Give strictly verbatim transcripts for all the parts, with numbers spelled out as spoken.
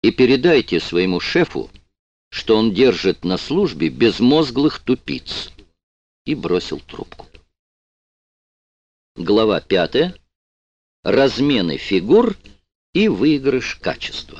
и передайте своему шефу, что он держит на службе безмозглых тупиц». И бросил трубку. Глава пятая. Размены фигур и выигрыш качества.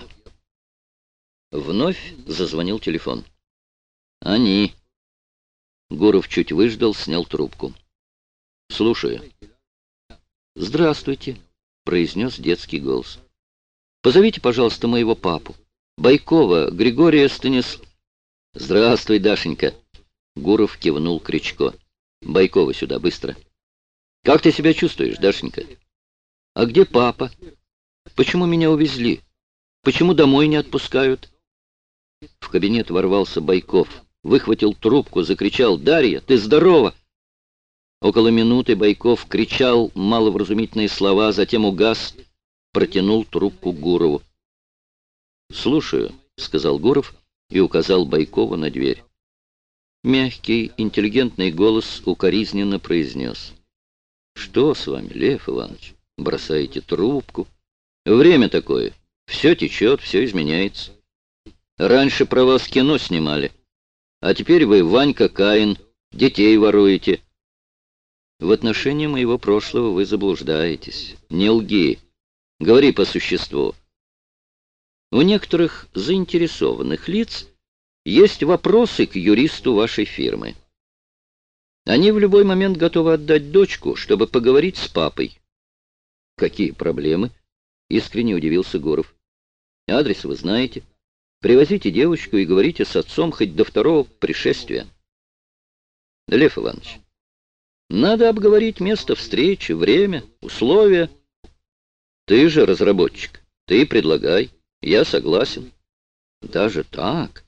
Вновь зазвонил телефон. «Они». Гуров чуть выждал, снял трубку. «Слушаю». «Здравствуйте», — произнес детский голос. «Позовите, пожалуйста, моего папу. Байкова Григория Станис...» «Здравствуй, Дашенька». Гуров кивнул Кричко. «Байкова сюда, быстро». «Как ты себя чувствуешь, Дашенька?» «А где папа? Почему меня увезли? Почему домой не отпускают?» В кабинет ворвался Байков, выхватил трубку, закричал: «Дарья, ты здорова?» Около минуты Байков кричал маловразумительные слова, затем угас, протянул трубку Гурову. «Слушаю», — сказал Гуров и указал Байкову на дверь. Мягкий, интеллигентный голос укоризненно произнес: «Что с вами, Лев Иванович? Бросаете трубку? Время такое. Все течет, все изменяется. Раньше про вас кино снимали, а теперь вы Ванька Каин, детей воруете. В отношении моего прошлого вы заблуждаетесь. Не лги. Говори по существу. У некоторых заинтересованных лиц есть вопросы к юристу вашей фирмы. Они в любой момент готовы отдать дочку, чтобы поговорить с папой». «Какие проблемы?» — искренне удивился Гуров. «Адрес вы знаете. Привозите девочку и говорите с отцом хоть до второго пришествия». «Лев Иванович, надо обговорить место встречи, время, условия. Ты же разработчик, ты предлагай, я согласен». «Даже так?»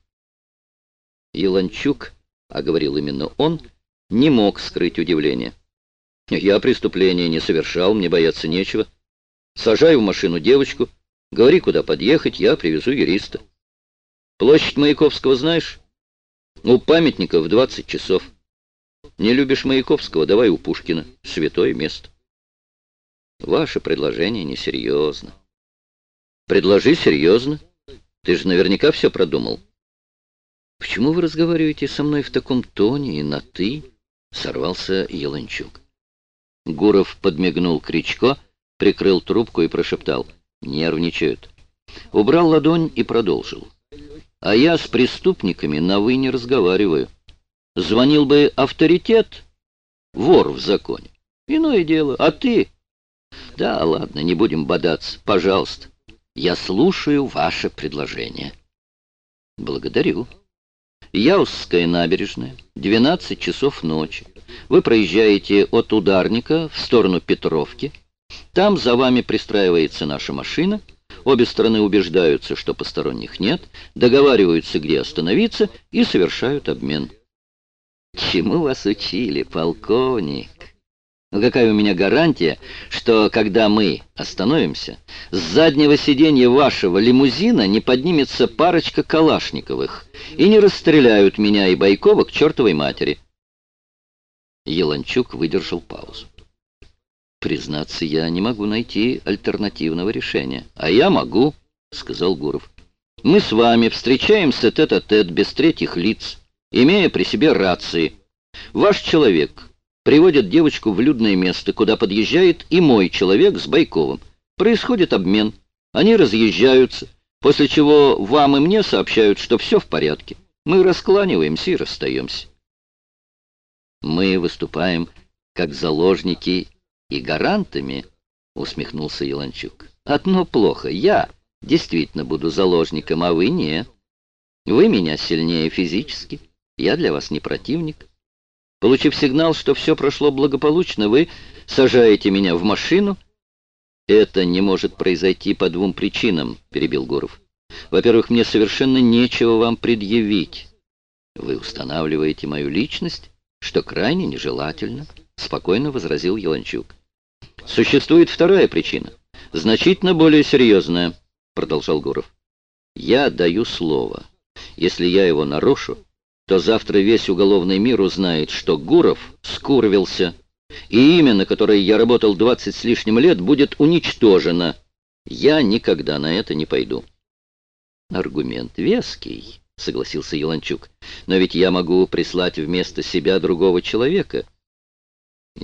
Еланчук, а говорил именно он, не мог скрыть удивление. «Я преступления не совершал, мне бояться нечего. Сажай в машину девочку, говори, куда подъехать, я привезу юриста. Площадь Маяковского знаешь? У памятника в двадцать часов. Не любишь Маяковского, давай у Пушкина, святое место». «Ваше предложение несерьезно». «Предложи серьезно. Ты же наверняка все продумал». «Почему вы разговариваете со мной в таком тоне и на «ты»?» — сорвался Еланчук. Гуров подмигнул Кричко, прикрыл трубку и прошептал: «Нервничают». Убрал ладонь и продолжил: «А я с преступниками на «вы» не разговариваю. Звонил бы авторитет, вор в законе. Иное дело. А ты...» «Да, ладно, не будем бодаться. Пожалуйста, я слушаю ваше предложение». «Благодарю. Яузская набережная, двенадцать часов ночи. Вы проезжаете от Ударника в сторону Петровки. Там за вами пристраивается наша машина. Обе стороны убеждаются, что посторонних нет, договариваются, где остановиться, и совершают обмен». «Чему вас учили, полковник? Ну какая у меня гарантия, что, когда мы остановимся, с заднего сиденья вашего лимузина не поднимется парочка Калашниковых и не расстреляют меня и Байкова к чертовой матери?» Еланчук выдержал паузу. «Признаться, я не могу найти альтернативного решения». «А я могу», — сказал Гуров. «Мы с вами встречаемся тет-а-тет, без третьих лиц, имея при себе рации. Ваш человек приводит девочку в людное место, куда подъезжает и мой человек с Байковым. Происходит обмен. Они разъезжаются, после чего вам и мне сообщают, что все в порядке. Мы раскланиваемся и расстаемся». «Мы выступаем как заложники и гарантами», — усмехнулся Еланчук. «Одно плохо. Я действительно буду заложником, а вы нет. Вы меня сильнее физически. Я для вас не противник. Получив сигнал, что все прошло благополучно, вы сажаете меня в машину». «Это не может произойти по двум причинам», — перебил Гуров. «Во-первых, мне совершенно нечего вам предъявить. Вы устанавливаете мою личность, что крайне нежелательно», — спокойно возразил Еланчук. «Существует вторая причина, значительно более серьезная», — продолжал Гуров. «Я даю слово. Если я его нарушу, то завтра весь уголовный мир узнает, что Гуров скурвился, и имя, на которое я работал двадцать с лишним лет, будет уничтожено. Я никогда на это не пойду». Аргумент веский, согласился Еланчук. Но ведь я могу прислать вместо себя другого человека.